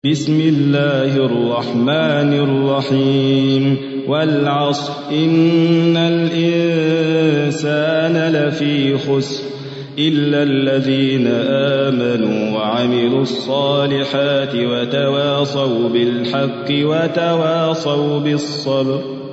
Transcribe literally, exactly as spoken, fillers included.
بسم الله الرحمن الرحيم والعصر إن الإنسان لفي خسر إلا الذين آمنوا وعملوا الصالحات وتواصوا بالحق وتواصوا بالصبر.